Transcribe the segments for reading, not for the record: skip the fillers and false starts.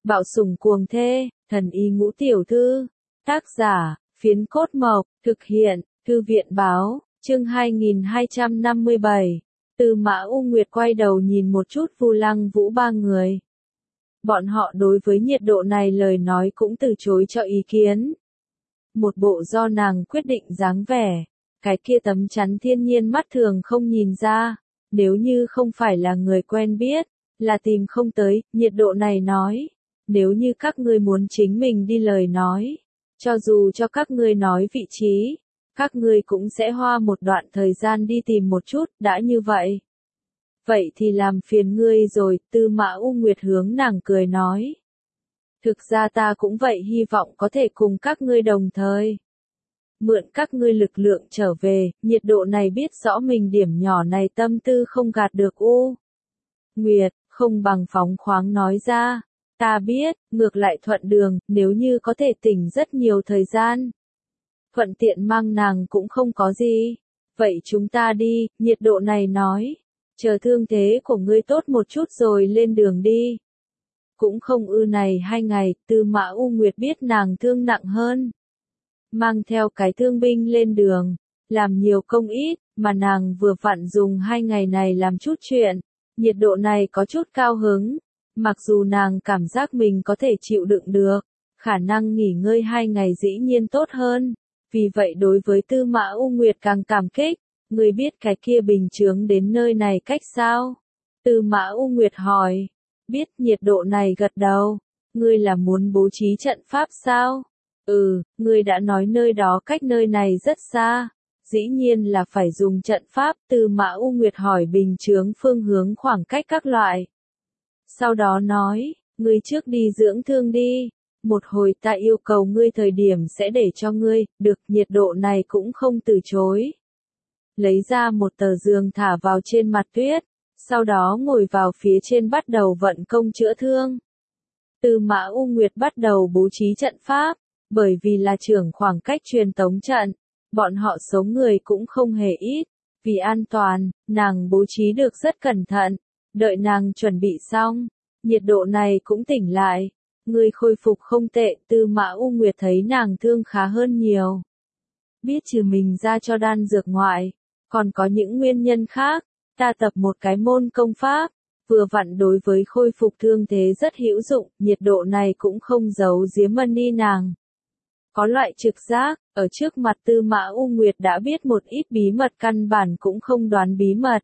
Bạo sủng cuồng thê, thần y ngũ tiểu thư. Tác giả, Phiến Cốt Mộc, thực hiện, Thư viện báo, chương 2257. Tư Mã U Nguyệt quay đầu nhìn một chút Vu Lăng Vũ ba người. Bọn họ đối với nhiệt độ này lời nói cũng từ chối cho ý kiến. Một bộ do nàng quyết định dáng vẻ, cái kia tấm chắn thiên nhiên mắt thường không nhìn ra, nếu như không phải là người quen biết, là tìm không tới, nhiệt độ này nói. Nếu như các ngươi muốn chính mình đi lời nói, cho dù cho các ngươi nói vị trí, các ngươi cũng sẽ hoa một đoạn thời gian đi tìm một chút, đã như vậy. Vậy thì làm phiền ngươi rồi, Tư Mã U Nguyệt hướng nàng cười nói. Thực ra ta cũng vậy, hy vọng có thể cùng các ngươi đồng thời. Mượn các ngươi lực lượng trở về, nhiệt độ này biết rõ mình điểm nhỏ này tâm tư không gạt được U Nguyệt, không bằng phóng khoáng nói ra. Ta biết, ngược lại thuận đường, nếu như có thể tỉnh rất nhiều thời gian. Thuận tiện mang nàng cũng không có gì. Vậy chúng ta đi, nhiệt độ này nói. Chờ thương thế của ngươi tốt một chút rồi lên đường đi. Cũng không này 2 ngày, Tư Mã U Nguyệt biết nàng thương nặng hơn. Mang theo cái thương binh lên đường, làm nhiều công ít, mà nàng vừa vặn dùng 2 ngày này làm chút chuyện. Nhiệt độ này có chút cao hứng. Mặc dù nàng cảm giác mình có thể chịu đựng được, khả năng nghỉ ngơi 2 ngày dĩ nhiên tốt hơn. Vì vậy đối với Tư Mã U Nguyệt càng cảm kích, ngươi biết cái kia bình chướng đến nơi này cách sao? Tư Mã U Nguyệt hỏi, biết, nhiệt độ này gật đầu, ngươi là muốn bố trí trận pháp sao? Ngươi đã nói nơi đó cách nơi này rất xa, dĩ nhiên là phải dùng trận pháp. Tư Mã U Nguyệt hỏi bình chướng phương hướng khoảng cách các loại. Sau đó nói, ngươi trước đi dưỡng thương đi, một hồi ta yêu cầu ngươi thời điểm sẽ để cho ngươi, được, nhiệt độ này cũng không từ chối. Lấy ra một tờ giường thả vào trên mặt tuyết, sau đó ngồi vào phía trên bắt đầu vận công chữa thương. Tư Mã U Nguyệt bắt đầu bố trí trận pháp, bởi vì là trưởng khoảng cách truyền tống trận, bọn họ số người cũng không hề ít, vì an toàn, nàng bố trí được rất cẩn thận. Đợi nàng chuẩn bị xong, nhiệt độ này cũng tỉnh lại. Ngươi khôi phục không tệ, Tư Mã U Nguyệt thấy nàng thương khá hơn nhiều. Biết trừ mình ra cho đan dược ngoại, còn có những nguyên nhân khác. Ta tập một cái môn công pháp, vừa vặn đối với khôi phục thương thế rất hữu dụng, nhiệt độ này cũng không giấu giếm đi nàng. Có loại trực giác, ở trước mặt Tư Mã U Nguyệt đã biết một ít bí mật căn bản cũng không đoán bí mật.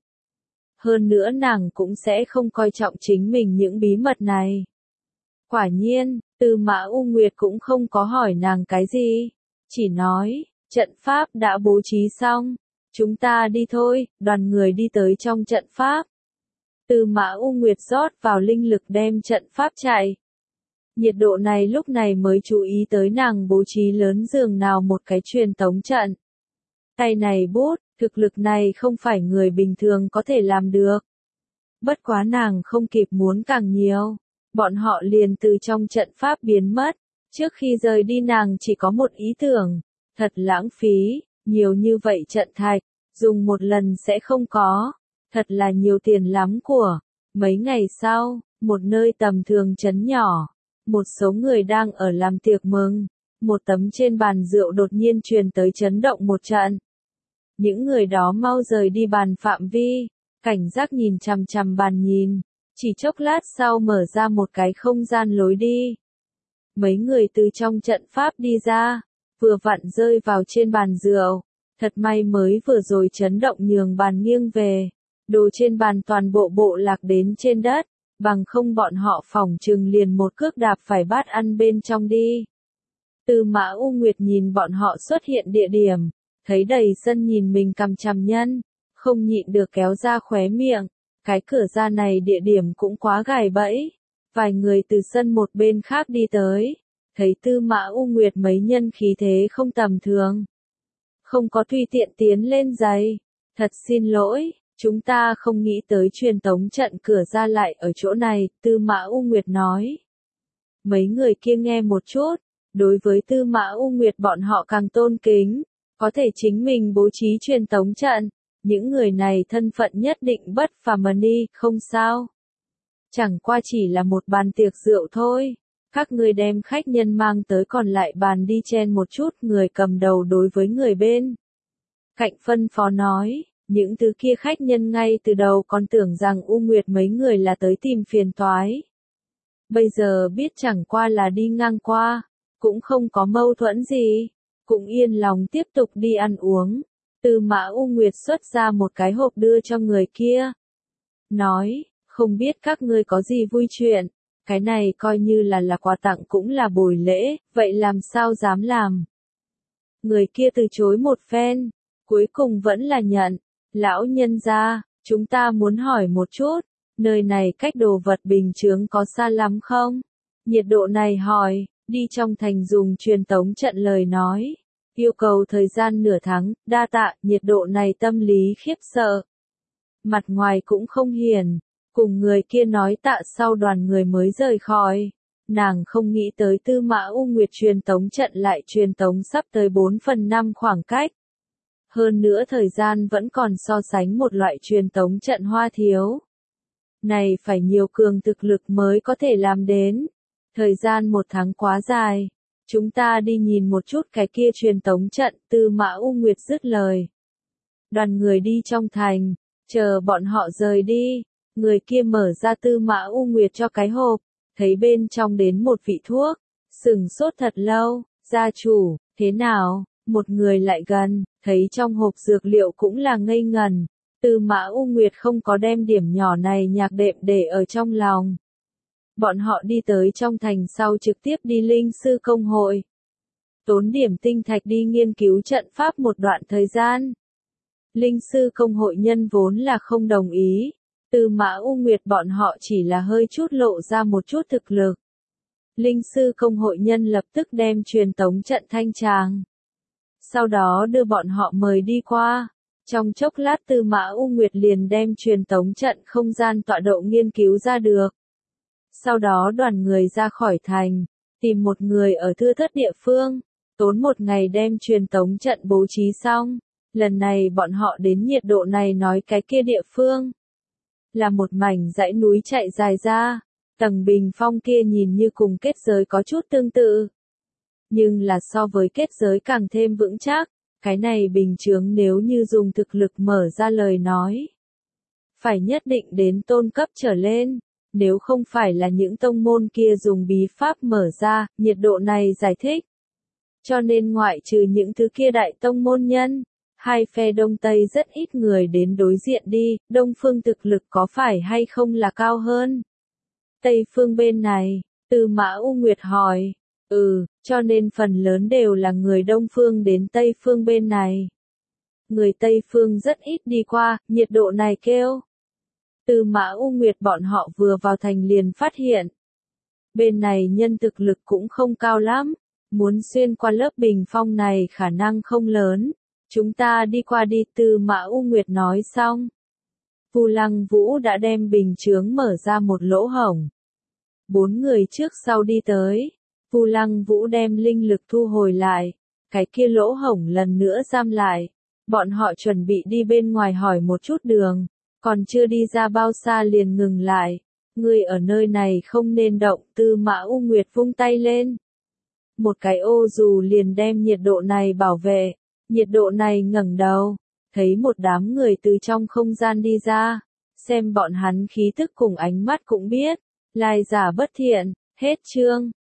Hơn nữa nàng cũng sẽ không coi trọng chính mình những bí mật này. Quả nhiên, Tư Mã U Nguyệt cũng không có hỏi nàng cái gì, chỉ nói, trận pháp đã bố trí xong, chúng ta đi thôi. Đoàn người đi tới trong trận pháp. Tư Mã U Nguyệt rót vào linh lực đem trận pháp chạy. Nhiệt độ này lúc này mới chú ý tới nàng bố trí lớn giường nào một cái truyền tống trận. Tay này bút, thực lực này không phải người bình thường có thể làm được. Bất quá nàng không kịp muốn càng nhiều, bọn họ liền từ trong trận pháp biến mất. Trước khi rời đi nàng chỉ có một ý tưởng, thật lãng phí, nhiều như vậy trận thạch, dùng một lần sẽ không có, thật là nhiều tiền lắm của. Mấy ngày sau, một nơi tầm thường trấn nhỏ, một số người đang ở làm tiệc mừng, một tấm trên bàn rượu đột nhiên truyền tới chấn động một trận. Những người đó mau rời đi bàn phạm vi, cảnh giác nhìn chằm chằm bàn nhìn, chỉ chốc lát sau mở ra một cái không gian lối đi. Mấy người từ trong trận pháp đi ra, vừa vặn rơi vào trên bàn rượu, thật may mới vừa rồi chấn động nhường bàn nghiêng về, đồ trên bàn toàn bộ bộ lạc đến trên đất, bằng không bọn họ phỏng chừng liền một cước đạp phải bát ăn bên trong đi. Tư Mã U Nguyệt nhìn bọn họ xuất hiện địa điểm, thấy đầy sân nhìn mình cằm chằm nhân, không nhịn được kéo ra khóe miệng, cái cửa ra này địa điểm cũng quá gài bẫy. Vài người từ sân một bên khác đi tới, thấy Tư Mã U Nguyệt mấy nhân khí thế không tầm thường. Không có tùy tiện tiến lên giày, thật xin lỗi, chúng ta không nghĩ tới truyền tống trận cửa ra lại ở chỗ này, Tư Mã U Nguyệt nói. Mấy người kia nghe một chút, đối với Tư Mã U Nguyệt bọn họ càng tôn kính. Có thể chính mình bố trí truyền tống trận, những người này thân phận nhất định bất phàm đi, không sao. Chẳng qua chỉ là một bàn tiệc rượu thôi, Các ngươi đem khách nhân mang tới còn lại bàn đi chen một chút, người cầm đầu đối với người bên cạnh phân phó nói, những thứ kia khách nhân ngay từ đầu còn tưởng rằng U Nguyệt mấy người là tới tìm phiền toái. Bây giờ biết chẳng qua là đi ngang qua, cũng không có mâu thuẫn gì, cũng yên lòng tiếp tục đi ăn uống. Tư Mã U Nguyệt xuất ra một cái hộp đưa cho người kia. Nói, không biết các ngươi có gì vui chuyện, cái này coi như là quà tặng cũng là bồi lễ, vậy làm sao dám làm. Người kia từ chối một phen, cuối cùng vẫn là nhận. Lão nhân gia, chúng ta muốn hỏi một chút, nơi này cách đồ vật bình chướng có xa lắm không? Nhiệt độ này hỏi, đi trong thành dùng truyền tống trận lời nói. Yêu cầu thời gian nửa tháng, đa tạ, nhiệt độ này tâm lý khiếp sợ. Mặt ngoài cũng không hiền, cùng người kia nói tạ sau đoàn người mới rời khỏi. Nàng không nghĩ tới Tư Mã U Nguyệt truyền tống trận lại truyền tống sắp tới 4/5 khoảng cách. Hơn nữa thời gian vẫn còn so sánh một loại truyền tống trận hoa thiếu. Này phải nhiều cường thực lực mới có thể làm đến. Thời gian 1 tháng quá dài. Chúng ta đi nhìn một chút cái kia truyền tống trận, Tư Mã U Nguyệt dứt lời. Đoàn người đi trong thành, chờ bọn họ rời đi, người kia mở ra Tư Mã U Nguyệt cho cái hộp, thấy bên trong đến một vị thuốc, sừng sốt thật lâu, gia chủ, thế nào, một người lại gần, thấy trong hộp dược liệu cũng là ngây ngần, Tư Mã U Nguyệt không có đem điểm nhỏ này nhạc đệm để ở trong lòng. Bọn họ đi tới trong thành sau trực tiếp đi linh sư công hội. Tốn điểm tinh thạch đi nghiên cứu trận pháp một đoạn thời gian. Linh sư công hội nhân vốn là không đồng ý. Tư Mã U Nguyệt bọn họ chỉ là hơi chút lộ ra một chút thực lực. Linh sư công hội nhân lập tức đem truyền tống trận thanh tràng. Sau đó đưa bọn họ mời đi qua. Trong chốc lát Tư Mã U Nguyệt liền đem truyền tống trận không gian tọa độ nghiên cứu ra được. Sau đó đoàn người ra khỏi thành, tìm một người ở thưa thớt địa phương, tốn 1 ngày đem truyền tống trận bố trí xong. Lần này bọn họ đến nhiệt độ này nói cái kia địa phương. Là một mảnh dãy núi chạy dài ra, tầng bình phong kia nhìn như cùng kết giới có chút tương tự. Nhưng là so với kết giới càng thêm vững chắc, cái này bình chướng nếu như dùng thực lực mở ra lời nói. Phải nhất định đến tôn cấp trở lên. Nếu không phải là những tông môn kia dùng bí pháp mở ra, nhiệt độ này giải thích. Cho nên ngoại trừ những thứ kia đại tông môn nhân, hai phe Đông Tây rất ít người đến đối diện đi, Đông phương thực lực có phải hay không là cao hơn? Tây phương bên này, Tư Mã U Nguyệt hỏi, cho nên phần lớn đều là người Đông phương đến Tây phương bên này. Người Tây phương rất ít đi qua, nhiệt độ này kêu. Tư Mã U Nguyệt bọn họ vừa vào thành liền phát hiện. Bên này nhân thực lực cũng không cao lắm, muốn xuyên qua lớp bình phong này khả năng không lớn. Chúng ta đi qua đi, Tư Mã U Nguyệt nói xong. Vu Lăng Vũ đã đem bình chướng mở ra một lỗ hổng. 4 người trước sau đi tới. Vu Lăng Vũ đem linh lực thu hồi lại. Cái kia lỗ hổng lần nữa giam lại. Bọn họ chuẩn bị đi bên ngoài hỏi một chút đường. Còn chưa đi ra bao xa liền ngừng lại. Người ở nơi này không nên động, Tư Mã U Nguyệt vung tay lên. Một cái ô dù liền đem nhiệt độ này bảo vệ. Nhiệt độ này ngẩng đầu, thấy một đám người từ trong không gian đi ra. Xem bọn hắn khí tức cùng ánh mắt cũng biết. Lai giả bất thiện, hết chương.